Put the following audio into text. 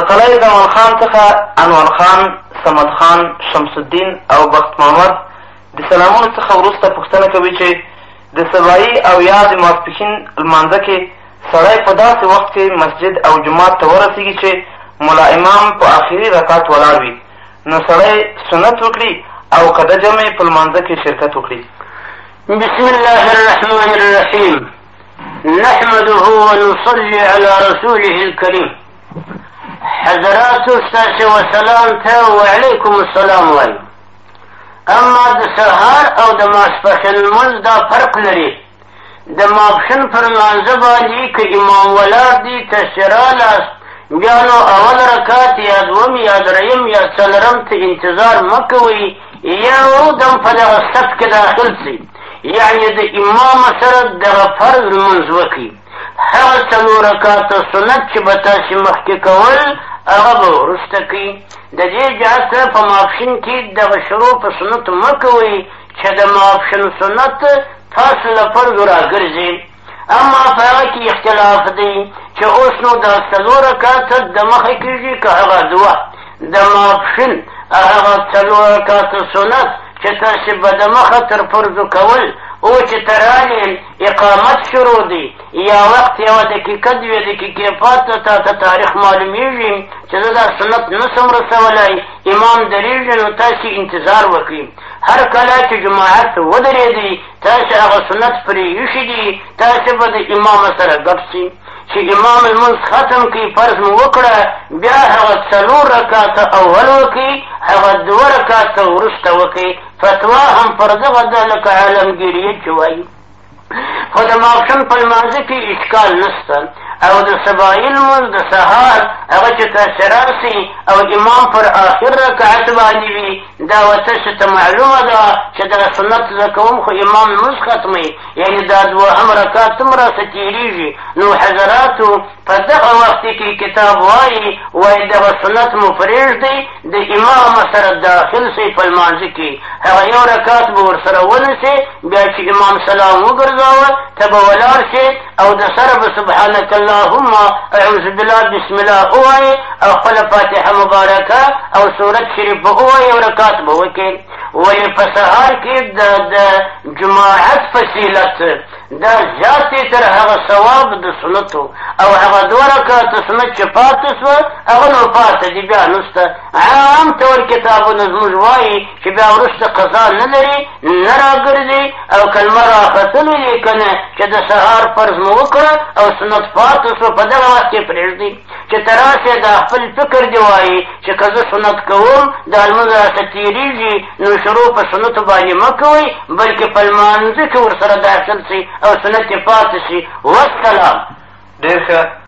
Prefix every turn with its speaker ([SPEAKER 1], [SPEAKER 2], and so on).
[SPEAKER 1] قلعه زمان خان څخه انور خان، صمد خان، شمس الدین او بخت محمد د سلامونو څخه وروسته پوښتنه کوي چې د سبایي او یا د ماسپښین لمانځه کې سړی په داسې وخت کې مسجد او جومات ته ورسېږي چې ملا امام په آخري رکعت ولاړ وي، نو سړی سنت وکړي او که د جمع په لمانځه کې شرکت وکړي.
[SPEAKER 2] بسم الله الرحمن الرحیم. نحمده ونصلي على رسوله الكريم. حضراتو ستاسې وسلام ته وعلیکم السلام وایم. اما د سهار او د ماسپښین لمونځ دا فرق لري. د ماپښین پر لمانځه باندې که امام ولاړ دی تاسې رالاست، بیا نو اول رکعت یا دوم یا دریم یا څلرم ته انتظار مه کوئ، یا ودم په دغه صف کې داخل شئ، یعنې د امام سره دغه فرض لمونځ وکړئ. هغه څلور رکعته سنت چې به تاسې مخکې کول هغه به وروسته کوئ. د دې جهت سره په ماپښین کې دغه شروع په سنتو مه کوئ چې د ماپښین سنت تاسو له فرضو راګرځي. اما په هغه کې اختلاف دی چې اوس نو دا څلور رکعته د مخه کېږي که هغه دوه. د ماپښین هغه څلور رکعته سنت چې تاسې به د مخه تر فرضو کول او چې ترانې اقامت شروع دی یا وقت یوه دقیقه دوې دقیقې پاته تا ته تاریخ معلومیږي چې زه دا سنت نسم رسولی، امام درېږي، نو تاسې انتظار وکړئ. هر کله چې جماعت ودرېدی تاسې هغه سنت پرې ایښي دي، تاسې به د امام سره ګډ شئ. چې امام لمونځ ختم کړي، فرض مو وکړه، بیا هغه څلور رکعته اول وکړي، هغه دوه رکعته وروسته وکړي. فتوا هم پر دغه ده لکه عالمګیریت چې وایي. خو د ماپښین په لمانځه کې اشکال نشته. او د سبایي لمونځ د سهار هغه چې تاسې راسئ او امام پر آخر رکعت باندې وي، دا ورته ته معلومه ده چې دا سنت زه کوم خو امام لمونځ ختموي، یعنې دا دوهم رکعت هم راسه تېرېږي. نو حضراتو په دغه وخت کې کتاب وایي دغه سنت مو پرېږدئ، د امام سره داخل شئ په لمانځه کې. هغه یو رکعت به ورسره ونیسئ، بیا چې امام سلام وګرځاوه ته به ولاړ شئ او د سره به سبحانک اللهم اعوذ بالله بسم الله ووایئ او خپله فاتحه مبارکه او سورت شریف به ووایئ او رکعت به وکړئ. ولې په سهار کې د جماعت فضیلت دا زیات دی تر هغه ثواب د سنتو، او هغه دوه رکعته سنت چې پاتې سوه هغه نو پاتې دي، بیا نشته. عام طور کتابونه زموږ وایي چې بیا وروسته قضا نه لري، نه راګرځي، او کلمه راختلې دی که نه چې د سهار فرض مو وکړه او سنت پاتې سوه، په دغه وخت کې پرېږدي. چې ته راسې دا خپل فکر دی وایي چې که زه سنت کوم دا لمونځ راته تېرېږي، نو شروع په سنتو باندې مه کوئ، بلکې په لمانځه کې ورسره داخل شئ او سنت یې پاتې شي. والسلام.
[SPEAKER 1] ډېر ښه.